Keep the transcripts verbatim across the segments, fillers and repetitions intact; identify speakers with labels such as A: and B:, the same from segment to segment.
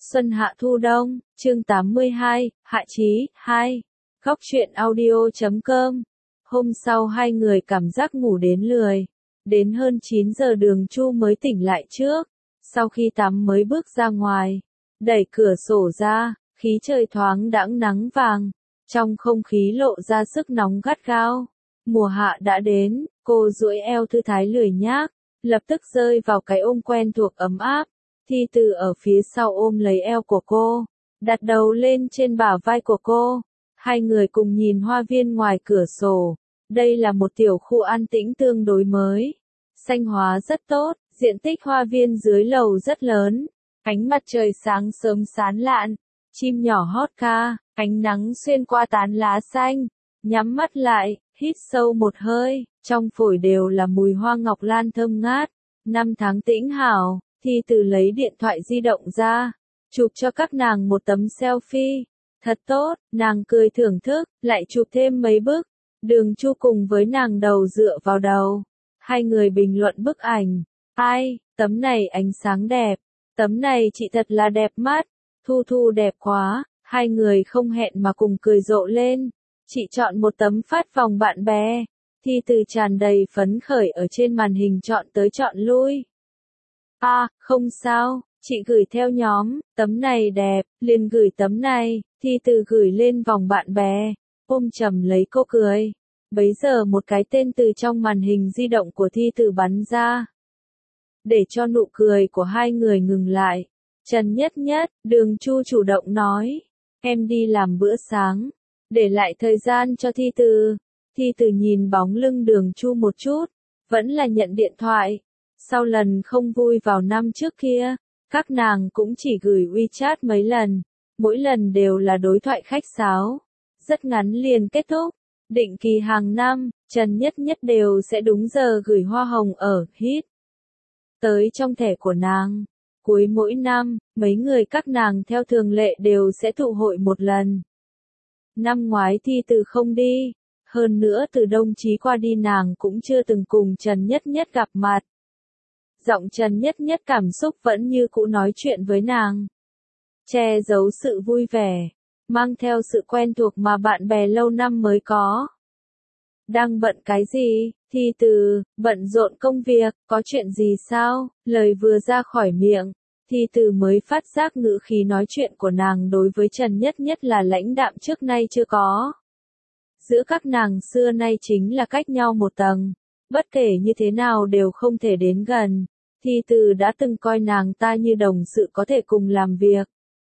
A: Xuân hạ thu đông, chương tám mươi hai, Hạ Chí, hai. Góc truyện audio chấm com. Hôm sau hai người cảm giác ngủ đến lười. Đến hơn chín giờ Đường Chu mới tỉnh lại trước. Sau khi tắm mới bước ra ngoài. Đẩy cửa sổ ra, khí trời thoáng đãng nắng vàng. Trong không khí lộ ra sức nóng gắt gao. Mùa hạ đã đến, cô duỗi eo thư thái lười nhác. Lập tức rơi vào cái ôm quen thuộc ấm áp. Thi Từ ở phía sau ôm lấy eo của cô, đặt đầu lên trên bả vai của cô. Hai người cùng nhìn hoa viên ngoài cửa sổ. Đây là một tiểu khu an tĩnh tương đối mới. Xanh hóa rất tốt, diện tích hoa viên dưới lầu rất lớn. Ánh mặt trời sáng sớm sáng lạn, chim nhỏ hót ca, ánh nắng xuyên qua tán lá xanh. Nhắm mắt lại, hít sâu một hơi, trong phổi đều là mùi hoa ngọc lan thơm ngát. Năm tháng tĩnh hảo. Thi Từ lấy điện thoại di động ra, chụp cho các nàng một tấm selfie. Thật tốt, nàng cười thưởng thức, lại chụp thêm mấy bức. Đường Chu cùng với nàng đầu dựa vào đầu. Hai người bình luận bức ảnh. Ai, tấm này ánh sáng đẹp. Tấm này chị thật là đẹp mắt. Thu Thu đẹp quá. Hai người không hẹn mà cùng cười rộ lên. Chị chọn một tấm phát vòng bạn bè. Thi Từ tràn đầy phấn khởi ở trên màn hình chọn tới chọn lui. À, không sao, chị gửi theo nhóm, tấm này đẹp, liền gửi tấm này. Thi Từ gửi lên vòng bạn bè, ôm chầm lấy cô cười. Bấy giờ một cái tên từ trong màn hình di động của Thi Từ bắn ra. Để cho nụ cười của hai người ngừng lại, Trần Nhất Nhất, Đường Chu chủ động nói, em đi làm bữa sáng, để lại thời gian cho Thi Từ. Thi Từ nhìn bóng lưng Đường Chu một chút, vẫn là nhận điện thoại. Sau lần không vui vào năm trước kia, các nàng cũng chỉ gửi WeChat mấy lần, mỗi lần đều là đối thoại khách sáo, rất ngắn liền kết thúc. Định kỳ hàng năm, Trần Nhất Nhất đều sẽ đúng giờ gửi hoa hồng ở hít tới trong thẻ của nàng. Cuối mỗi năm, mấy người các nàng theo thường lệ đều sẽ tụ hội một lần. Năm ngoái Thi Từ không đi, hơn nữa từ Đông Chí qua đi nàng cũng chưa từng cùng Trần Nhất Nhất gặp mặt. Giọng Trần Nhất Nhất cảm xúc vẫn như cũ nói chuyện với nàng. Che giấu sự vui vẻ, mang theo sự quen thuộc mà bạn bè lâu năm mới có. Đang bận cái gì? Thi Từ, bận rộn công việc, có chuyện gì sao? Lời vừa ra khỏi miệng, Thi Từ mới phát giác ngữ khí nói chuyện của nàng đối với Trần Nhất Nhất là lãnh đạm trước nay chưa có. Giữa các nàng xưa nay chính là cách nhau một tầng. Bất kể như thế nào đều không thể đến gần. Thi Từ đã từng coi nàng ta như đồng sự có thể cùng làm việc.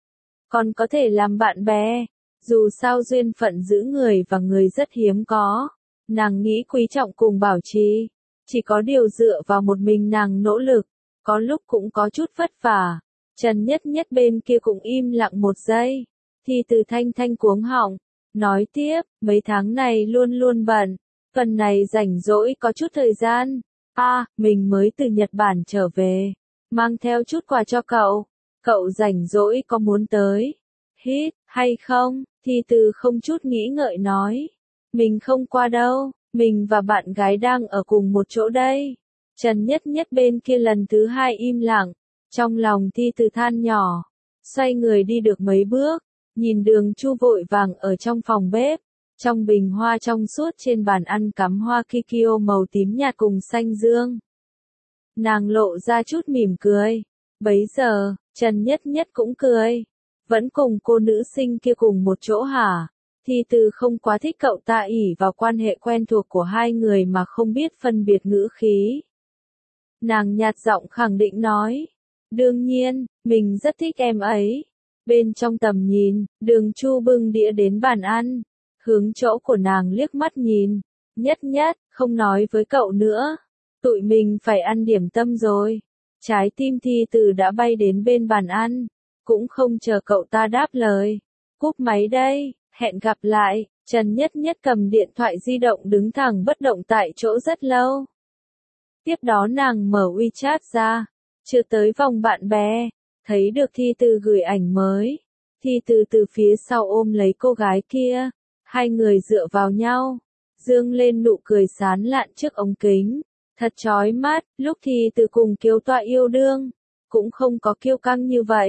A: Còn có thể làm bạn bè. Dù sao duyên phận giữ người và người rất hiếm có. Nàng nghĩ quý trọng cùng bảo trì. Chỉ có điều dựa vào một mình nàng nỗ lực. Có lúc cũng có chút vất vả. Trần Nhất Nhất bên kia cũng im lặng một giây. Thi Từ thanh thanh cuống họng. Nói tiếp, mấy tháng này luôn luôn bận. Phần này rảnh rỗi có chút thời gian. À, mình mới từ Nhật Bản trở về. Mang theo chút quà cho cậu. Cậu rảnh rỗi có muốn tới? Hít, hay không? Thi Từ không chút nghĩ ngợi nói. Mình không qua đâu. Mình và bạn gái đang ở cùng một chỗ đây. Trần Nhất Nhất bên kia lần thứ hai im lặng. Trong lòng Thi Từ than nhỏ. Xoay người đi được mấy bước. Nhìn Đường Chu vội vàng ở trong phòng bếp. Trong bình hoa trong suốt trên bàn ăn cắm hoa kikyo màu tím nhạt cùng xanh dương. Nàng lộ ra chút mỉm cười. Bấy giờ, Trần Nhất Nhất cũng cười. Vẫn cùng cô nữ sinh kia cùng một chỗ hả? Thi Từ không quá thích cậu ta ỷ vào quan hệ quen thuộc của hai người mà không biết phân biệt ngữ khí. Nàng nhạt giọng khẳng định nói. Đương nhiên, mình rất thích em ấy. Bên trong tầm nhìn, Đường Chu bưng đĩa đến bàn ăn. Hướng chỗ của nàng liếc mắt nhìn. Nhất Nhất, không nói với cậu nữa. Tụi mình phải ăn điểm tâm rồi. Trái tim Thi Từ đã bay đến bên bàn ăn. Cũng không chờ cậu ta đáp lời. Cúp máy đây, hẹn gặp lại. Trần Nhất Nhất cầm điện thoại di động đứng thẳng bất động tại chỗ rất lâu. Tiếp đó nàng mở WeChat ra. Chưa tới vòng bạn bè. Thấy được Thi Từ gửi ảnh mới. Thi Từ từ phía sau ôm lấy cô gái kia. Hai người dựa vào nhau, dương lên nụ cười sán lạn trước ống kính. Thật chói mắt, lúc Thi Từ cùng Kiều Tọa yêu đương, cũng không có kiêu căng như vậy.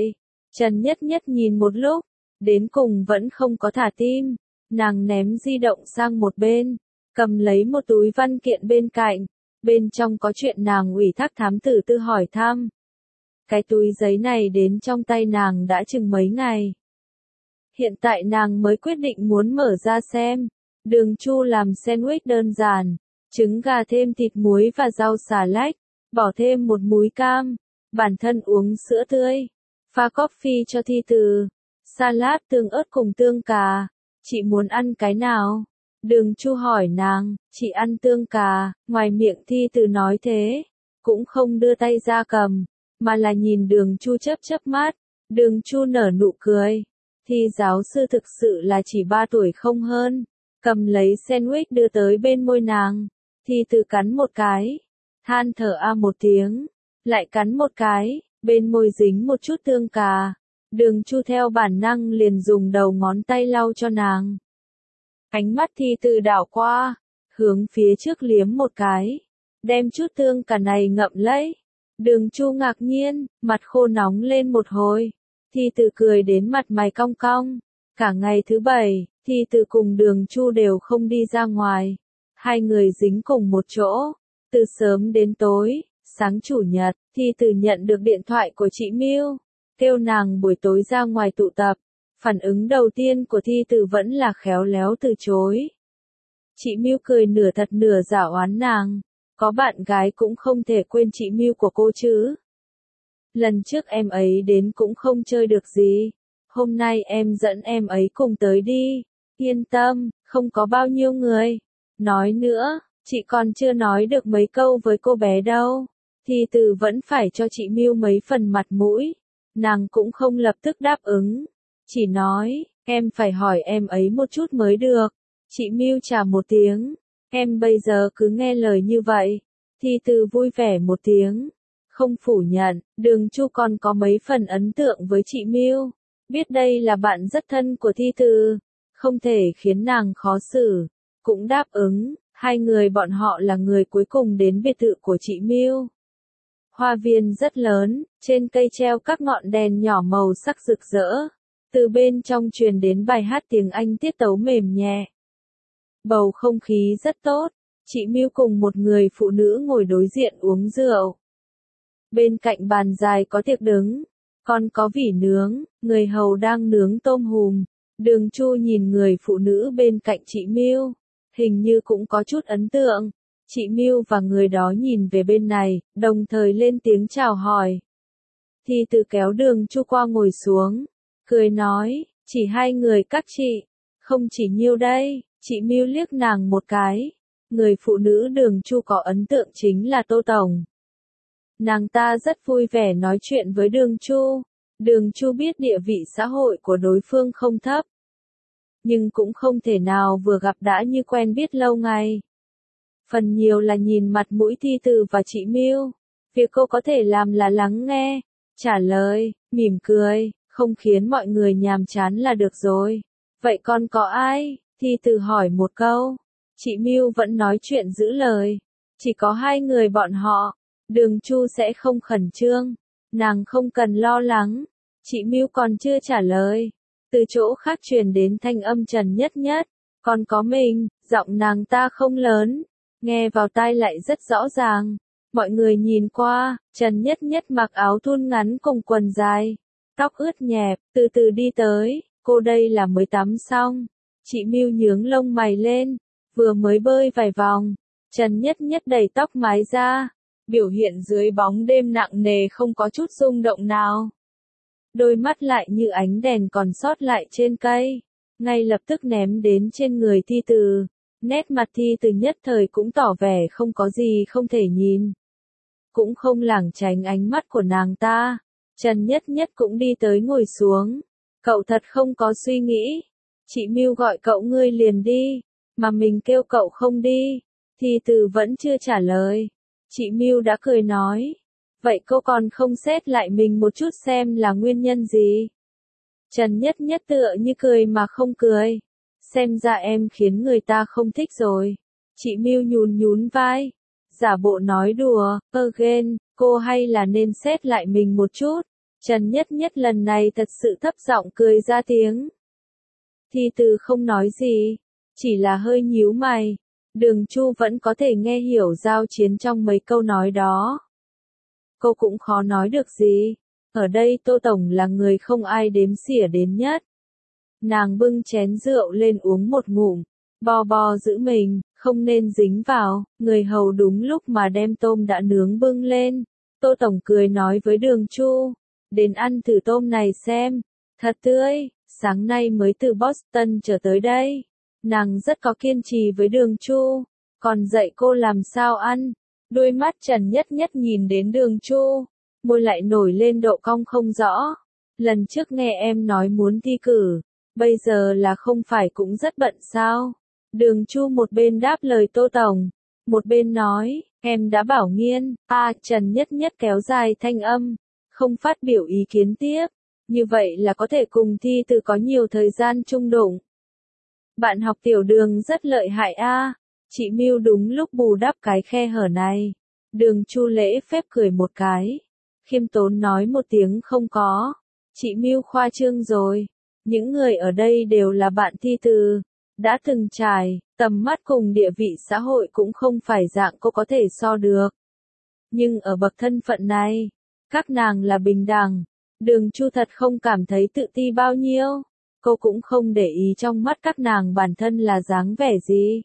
A: Trần Nhất Nhất nhìn một lúc, đến cùng vẫn không có thả tim, nàng ném di động sang một bên, cầm lấy một túi văn kiện bên cạnh, bên trong có chuyện nàng ủy thác thám tử Tư hỏi thăm. Cái túi giấy này đến trong tay nàng đã chừng mấy ngày. Hiện tại nàng mới quyết định muốn mở ra xem. Đường Chu làm sandwich đơn giản, trứng gà thêm thịt muối và rau xà lách, bỏ thêm một múi cam, bản thân uống sữa tươi, pha coffee cho Thi Từ, salad tương ớt cùng tương cà. Chị muốn ăn cái nào? Đường Chu hỏi nàng, chị ăn tương cà, ngoài miệng Thi Từ nói thế, cũng không đưa tay ra cầm, mà là nhìn Đường Chu chớp chớp mắt. Đường Chu nở nụ cười. Thi giáo sư thực sự là chỉ ba tuổi không hơn, cầm lấy sandwich đưa tới bên môi nàng. Thi Từ cắn một cái, than thở a một tiếng, lại cắn một cái, bên môi dính một chút tương cà. Đường Chu theo bản năng liền dùng đầu ngón tay lau cho nàng. Ánh mắt Thi Từ đảo qua, hướng phía trước liếm một cái, đem chút tương cà này ngậm lấy. Đường Chu ngạc nhiên, mặt khô nóng lên một hồi. Thi Từ cười đến mặt mày cong cong. Cả ngày thứ bảy, Thi Từ cùng Đường Chu đều không đi ra ngoài. Hai người dính cùng một chỗ, từ sớm đến tối. Sáng chủ nhật, Thi Từ nhận được điện thoại của chị Miu, kêu nàng buổi tối ra ngoài tụ tập. Phản ứng đầu tiên của Thi Từ vẫn là khéo léo từ chối. Chị Miu cười nửa thật nửa giả oán nàng. Có bạn gái cũng không thể quên chị Miu của cô chứ. Lần trước em ấy đến cũng không chơi được gì. Hôm nay em dẫn em ấy cùng tới đi. Yên tâm, không có bao nhiêu người. Nói nữa, chị còn chưa nói được mấy câu với cô bé đâu. Thi Từ vẫn phải cho chị Miu mấy phần mặt mũi. Nàng cũng không lập tức đáp ứng. Chỉ nói, em phải hỏi em ấy một chút mới được. Chị Miu trả một tiếng. Em bây giờ cứ nghe lời như vậy. Thi Từ vui vẻ một tiếng. Không phủ nhận, Đường Chu còn có mấy phần ấn tượng với chị Miu. Biết đây là bạn rất thân của Thi Từ. Không thể khiến nàng khó xử. Cũng đáp ứng, hai người bọn họ là người cuối cùng đến biệt thự của chị Miu. Hoa viên rất lớn, trên cây treo các ngọn đèn nhỏ màu sắc rực rỡ. Từ bên trong truyền đến bài hát tiếng Anh tiết tấu mềm nhẹ. Bầu không khí rất tốt, chị Miu cùng một người phụ nữ ngồi đối diện uống rượu. Bên cạnh bàn dài có tiệc đứng, còn có vỉ nướng, người hầu đang nướng tôm hùm. Đường Chu nhìn người phụ nữ bên cạnh chị Miu, hình như cũng có chút ấn tượng. Chị Miu và người đó nhìn về bên này, đồng thời lên tiếng chào hỏi. Thi Từ kéo Đường Chu qua ngồi xuống, cười nói, chỉ hai người các chị, không chỉ nhiêu đây. Chị Miu liếc nàng một cái. Người phụ nữ Đường Chu có ấn tượng chính là Tô Tổng. Nàng ta rất vui vẻ nói chuyện với Đường Chu. Đường Chu biết địa vị xã hội của đối phương không thấp, nhưng cũng không thể nào vừa gặp đã như quen biết lâu ngày. Phần nhiều là nhìn mặt mũi Thi Từ và chị Miu. Việc cô có thể làm là lắng nghe, trả lời, mỉm cười, không khiến mọi người nhàm chán là được rồi. Vậy còn có ai? Thi Từ hỏi một câu. Chị Miu vẫn nói chuyện giữ lời. Chỉ có hai người bọn họ. Đường Chu sẽ không khẩn trương. Nàng không cần lo lắng. Chị Miu còn chưa trả lời. Từ chỗ khác truyền đến thanh âm Trần Nhất Nhất. Còn có mình, giọng nàng ta không lớn. Nghe vào tai lại rất rõ ràng. Mọi người nhìn qua, Trần Nhất Nhất mặc áo thun ngắn cùng quần dài. Tóc ướt nhẹp, từ từ đi tới. Cô đây là mới tắm xong. Chị Miu nhướng lông mày lên. Vừa mới bơi vài vòng. Trần Nhất Nhất đẩy tóc mái ra. Biểu hiện dưới bóng đêm nặng nề không có chút rung động nào. Đôi mắt lại như ánh đèn còn sót lại trên cây. Ngay lập tức ném đến trên người Thi Từ. Nét mặt Thi Từ nhất thời cũng tỏ vẻ không có gì không thể nhìn. Cũng không lảng tránh ánh mắt của nàng ta. Trần Nhất Nhất cũng đi tới ngồi xuống. Cậu thật không có suy nghĩ. Chị Miu gọi cậu ngươi liền đi. Mà mình kêu cậu không đi. Thi Từ vẫn chưa trả lời. Chị Miu đã cười nói. Vậy cô còn không xét lại mình một chút xem là nguyên nhân gì? Trần Nhất Nhất tựa như cười mà không cười. Xem ra em khiến người ta không thích rồi. Chị Miu nhún nhún vai. Giả bộ nói đùa, again, cô hay là nên xét lại mình một chút. Trần Nhất Nhất lần này thật sự thấp giọng cười ra tiếng. Thi Từ không nói gì, chỉ là hơi nhíu mày. Đường Chu vẫn có thể nghe hiểu giao chiến trong mấy câu nói đó. Cô cũng khó nói được gì. Ở đây Tô Tổng là người không ai đếm xỉa đến nhất. Nàng bưng chén rượu lên uống một ngụm. Bo bo giữ mình, không nên dính vào. Người hầu đúng lúc mà đem tôm đã nướng bưng lên. Tô Tổng cười nói với Đường Chu. Đến ăn thử tôm này xem. Thật tươi, sáng nay mới từ Boston trở tới đây. Nàng rất có kiên trì với Đường Chu. Còn dạy cô làm sao ăn. Đôi mắt Trần Nhất Nhất nhìn đến Đường Chu. Môi lại nổi lên độ cong không rõ. Lần trước nghe em nói muốn thi cử. Bây giờ là không phải cũng rất bận sao? Đường Chu một bên đáp lời Tô Tổng. Một bên nói, em đã bảo nghiên. À, Trần Nhất Nhất kéo dài thanh âm. Không phát biểu ý kiến tiếp. Như vậy là có thể cùng Thi Từ có nhiều thời gian chung đụng. Bạn học tiểu Đường rất lợi hại a. Chị Mưu đúng lúc bù đắp cái khe hở này. Đường Chu lễ phép cười một cái. Khiêm tốn nói một tiếng không có. Chị Mưu khoa trương rồi. Những người ở đây đều là bạn Thi Từ. Đã từng trải, tầm mắt cùng địa vị xã hội cũng không phải dạng cô có thể so được. Nhưng ở bậc thân phận này, các nàng là bình đẳng. Đường Chu thật không cảm thấy tự ti bao nhiêu. Cô cũng không để ý trong mắt các nàng bản thân là dáng vẻ gì.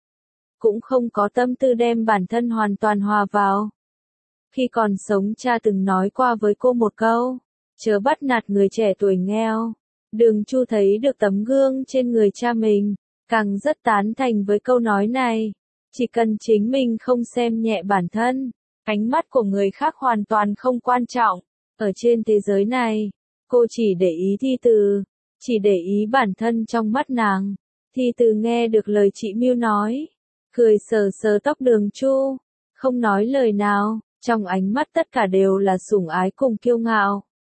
A: Cũng không có tâm tư đem bản thân hoàn toàn hòa vào. Khi còn sống cha từng nói qua với cô một câu, chớ bắt nạt người trẻ tuổi nghèo. Đường Chu thấy được tấm gương trên người cha mình, càng rất tán thành với câu nói này. Chỉ cần chính mình không xem nhẹ bản thân, ánh mắt của người khác hoàn toàn không quan trọng. Ở trên thế giới này, cô chỉ để ý Thi Từ, chỉ để ý bản thân trong mắt nàng. Thi Từ nghe được lời chị Mưu nói, cười sờ sờ tóc Đường Chu, không nói lời nào, trong ánh mắt tất cả đều là sủng ái cùng kiêu ngạo.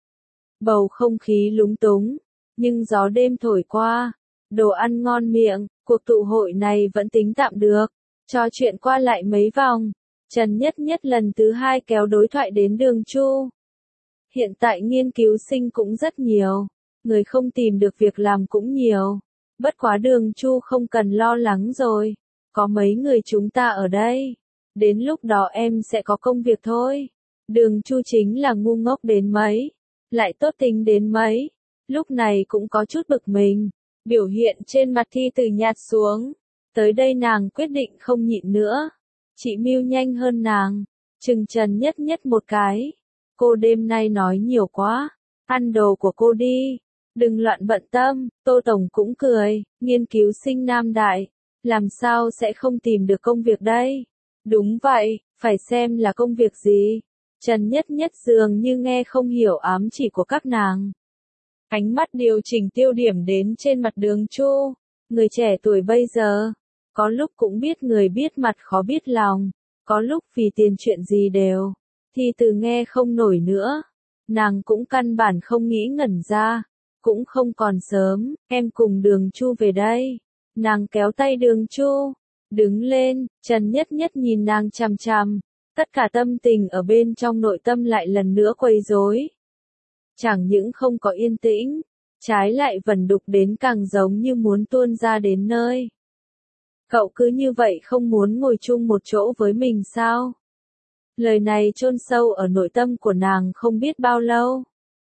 A: Bầu không khí lúng túng, nhưng gió đêm thổi qua, đồ ăn ngon miệng, cuộc tụ hội này vẫn tính tạm được. Trò chuyện qua lại mấy vòng, Trần Nhất Nhất lần thứ hai kéo đối thoại đến Đường Chu. Hiện tại nghiên cứu sinh cũng rất nhiều, người không tìm được việc làm cũng nhiều. Bất quá Đường Chu không cần lo lắng rồi, có mấy người chúng ta ở đây. Đến lúc đó em sẽ có công việc thôi. Đường Chu chính là ngu ngốc đến mấy, lại tốt tính đến mấy. Lúc này cũng có chút bực mình. Biểu hiện trên mặt Thi Từ nhạt xuống. Tới đây nàng quyết định không nhịn nữa. Chị Mưu nhanh hơn nàng. Chừng Trần Nhất Nhất một cái. Cô đêm nay nói nhiều quá. Ăn đồ của cô đi. Đừng loạn bận tâm. Tô Tổng cũng cười. Nghiên cứu sinh Nam Đại. Làm sao sẽ không tìm được công việc đây? Đúng vậy. Phải xem là công việc gì. Trần Nhất Nhất dường như nghe không hiểu ám chỉ của các nàng. Ánh mắt điều chỉnh tiêu điểm đến trên mặt Đường Chu. Người trẻ tuổi bây giờ, có lúc cũng biết người biết mặt khó biết lòng, có lúc vì tiền chuyện gì đều. Thi Từ nghe không nổi nữa. Nàng cũng căn bản không nghĩ ngẩn ra. Cũng không còn sớm, em cùng Đường Chu về đây. Nàng kéo tay Đường Chu. Đứng lên, Trần Nhất Nhất nhìn nàng chằm chằm. Tất cả tâm tình ở bên trong nội tâm lại lần nữa quấy rối. Chẳng những không có yên tĩnh, trái lại vẩn đục đến càng giống như muốn tuôn ra đến nơi. Cậu cứ như vậy không muốn ngồi chung một chỗ với mình sao? Lời này chôn sâu ở nội tâm của nàng không biết bao lâu.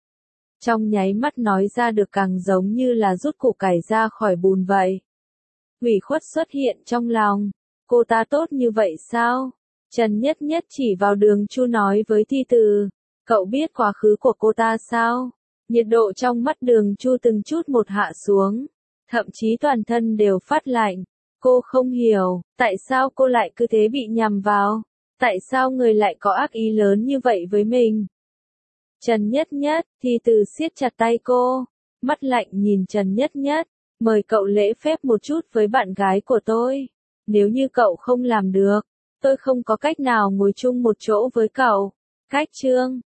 A: Trong nháy mắt nói ra được càng giống như là rút củ cải ra khỏi bùn vậy. Ủy khuất xuất hiện trong lòng. Cô ta tốt như vậy sao? Trần Nhất Nhất chỉ vào Đường Chu nói với Thi Từ. Cậu biết quá khứ của cô ta sao? Nhiệt độ trong mắt Đường Chu từng chút một hạ xuống. Thậm chí toàn thân đều phát lạnh. Cô không hiểu, tại sao cô lại cứ thế bị nhầm vào? Tại sao người lại có ác ý lớn như vậy với mình? Trần Nhất Nhất, Thi Từ siết chặt tay cô. Mắt lạnh nhìn Trần Nhất Nhất. Mời cậu lễ phép một chút với bạn gái của tôi. Nếu như cậu không làm được, tôi không có cách nào ngồi chung một chỗ với cậu. Cách chương